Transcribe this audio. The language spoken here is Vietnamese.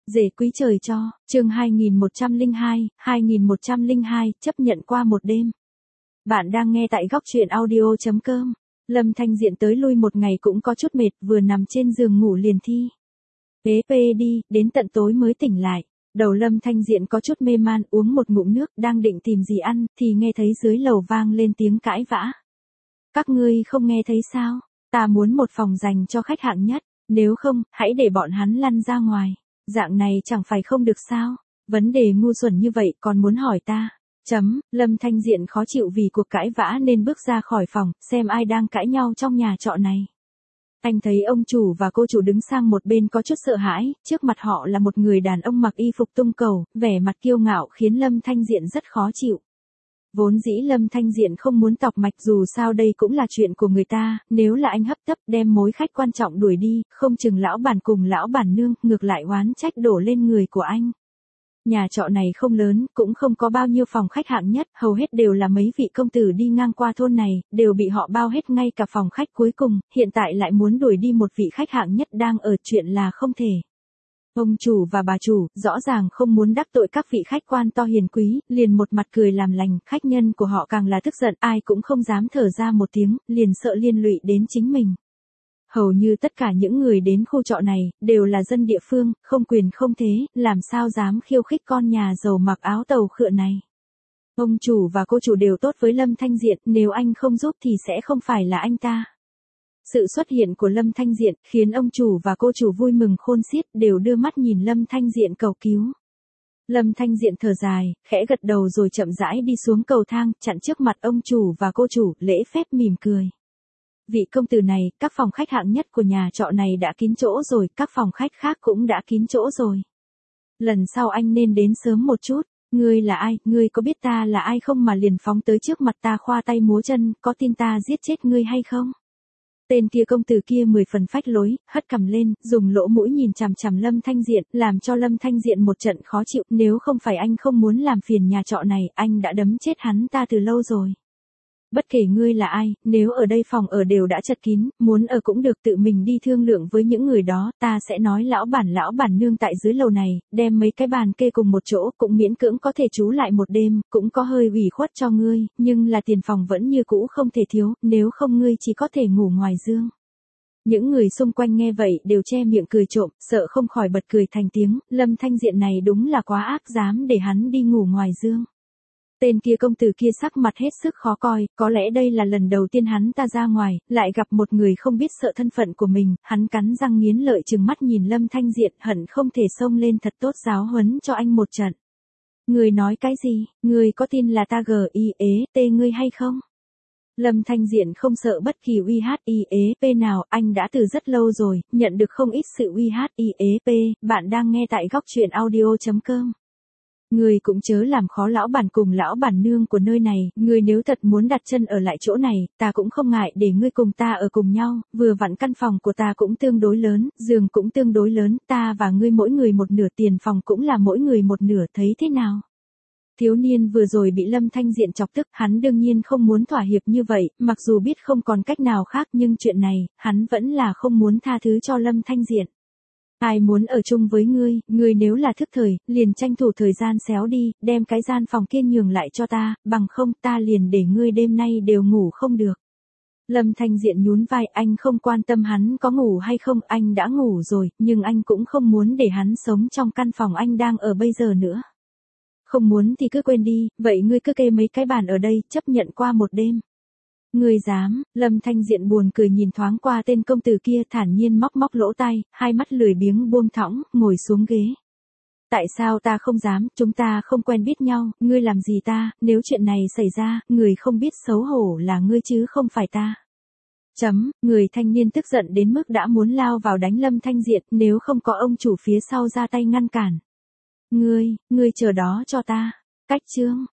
Rể quý trời cho, chương 2102, chấp nhận qua một đêm. Bạn đang nghe tại góc truyện audio.com. Lâm Thanh Diện tới lui một ngày cũng có chút mệt, vừa nằm trên giường ngủ liền thi. Ế pê đi, đến tận tối mới tỉnh lại. Đầu Lâm Thanh Diện có chút mê man, uống một ngụm nước, đang định tìm gì ăn, thì nghe thấy dưới lầu vang lên tiếng cãi vã. Các ngươi không nghe thấy sao? Ta muốn một phòng dành cho khách hạng nhất, nếu không, hãy để bọn hắn lăn ra ngoài. Dạng này chẳng phải không được sao? Vấn đề ngu xuẩn như vậy còn muốn hỏi ta? Lâm Thanh Diện khó chịu vì cuộc cãi vã nên bước ra khỏi phòng, xem ai đang cãi nhau trong nhà trọ này. Anh thấy ông chủ và cô chủ đứng sang một bên có chút sợ hãi, trước mặt họ là một người đàn ông mặc y phục tung cầu, vẻ mặt kiêu ngạo khiến Lâm Thanh Diện rất khó chịu. Vốn dĩ Lâm Thanh Diện không muốn tọc mạch, dù sao đây cũng là chuyện của người ta, nếu là anh hấp tấp đem mối khách quan trọng đuổi đi, không chừng lão bản cùng lão bản nương, ngược lại oán trách đổ lên người của anh. Nhà trọ này không lớn, cũng không có bao nhiêu phòng khách hạng nhất, hầu hết đều là mấy vị công tử đi ngang qua thôn này, đều bị họ bao hết ngay cả phòng khách cuối cùng, hiện tại lại muốn đuổi đi một vị khách hạng nhất đang ở, chuyện là không thể. Ông chủ và bà chủ, rõ ràng không muốn đắc tội các vị khách quan to hiền quý, liền một mặt cười làm lành, khách nhân của họ càng là tức giận, ai cũng không dám thở ra một tiếng, liền sợ liên lụy đến chính mình. Hầu như tất cả những người đến khu trọ này, đều là dân địa phương, không quyền không thế, làm sao dám khiêu khích con nhà giàu mặc áo tàu khựa này. Ông chủ và cô chủ đều tốt với Lâm Thanh Diện, nếu anh không giúp thì sẽ không phải là anh ta. Sự xuất hiện của Lâm Thanh Diện, khiến ông chủ và cô chủ vui mừng khôn xiết, đều đưa mắt nhìn Lâm Thanh Diện cầu cứu. Lâm Thanh Diện thở dài, khẽ gật đầu rồi chậm rãi đi xuống cầu thang, chặn trước mặt ông chủ và cô chủ, lễ phép mỉm cười. Vị công tử này, các phòng khách hạng nhất của nhà trọ này đã kín chỗ rồi, các phòng khách khác cũng đã kín chỗ rồi. Lần sau anh nên đến sớm một chút. Ngươi là ai, ngươi có biết ta là ai không mà liền phóng tới trước mặt ta khoa tay múa chân, có tin ta giết chết ngươi hay không? Tên kia công tử kia 10 phần phách lối, hất cằm lên, dùng lỗ mũi nhìn chằm chằm Lâm Thanh Diện, làm cho Lâm Thanh Diện một trận khó chịu, nếu không phải anh không muốn làm phiền nhà trọ này, anh đã đấm chết hắn ta từ lâu rồi. Bất kể ngươi là ai, nếu ở đây phòng ở đều đã chật kín, muốn ở cũng được, tự mình đi thương lượng với những người đó, ta sẽ nói lão bản nương tại dưới lầu này, đem mấy cái bàn kê cùng một chỗ, cũng miễn cưỡng có thể trú lại một đêm, cũng có hơi ủy khuất cho ngươi, nhưng là tiền phòng vẫn như cũ không thể thiếu, nếu không ngươi chỉ có thể ngủ ngoài giường. Những người xung quanh nghe vậy đều che miệng cười trộm, sợ không khỏi bật cười thành tiếng, Lâm Thanh Diện này đúng là quá ác, dám để hắn đi ngủ ngoài giường. Tên kia công tử kia sắc mặt hết sức khó coi, có lẽ đây là lần đầu tiên hắn ta ra ngoài, lại gặp một người không biết sợ thân phận của mình, hắn cắn răng nghiến lợi trừng mắt nhìn Lâm Thanh Diện, hận không thể xông lên thật tốt giáo huấn cho anh một trận. Người nói cái gì, người có tin là ta GIET ngươi hay không? Lâm Thanh Diện không sợ bất kỳ UHIEP nào, anh đã từ rất lâu rồi, nhận được không ít sự UHIEP, bạn đang nghe tại góc truyện audio.com. Người cũng chớ làm khó lão bản cùng lão bản nương của nơi này, người nếu thật muốn đặt chân ở lại chỗ này, ta cũng không ngại để ngươi cùng ta ở cùng nhau, vừa vặn căn phòng của ta cũng tương đối lớn, giường cũng tương đối lớn, ta và ngươi mỗi người một nửa, tiền phòng cũng là mỗi người một nửa, thấy thế nào? Thiếu niên vừa rồi bị Lâm Thanh Diện chọc tức, hắn đương nhiên không muốn thỏa hiệp như vậy, mặc dù biết không còn cách nào khác nhưng chuyện này, hắn vẫn là không muốn tha thứ cho Lâm Thanh Diện. Ai muốn ở chung với ngươi nếu là thức thời, liền tranh thủ thời gian xéo đi, đem cái gian phòng kia nhường lại cho ta, bằng không ta liền để ngươi đêm nay đều ngủ không được. Lâm Thanh Diện nhún vai, anh không quan tâm hắn có ngủ hay không, anh đã ngủ rồi, nhưng anh cũng không muốn để hắn sống trong căn phòng anh đang ở bây giờ nữa. Không muốn thì cứ quên đi, vậy ngươi cứ kê mấy cái bàn ở đây, chấp nhận qua một đêm. Ngươi dám, Lâm Thanh Diện buồn cười nhìn thoáng qua tên công tử kia, thản nhiên móc lỗ tai, hai mắt lười biếng buông thõng, ngồi xuống ghế. Tại sao ta không dám, chúng ta không quen biết nhau, ngươi làm gì ta, nếu chuyện này xảy ra, người không biết xấu hổ là ngươi chứ không phải ta. Người thanh niên tức giận đến mức đã muốn lao vào đánh Lâm Thanh Diện, nếu không có ông chủ phía sau ra tay ngăn cản. Ngươi chờ đó cho ta. Cách chương,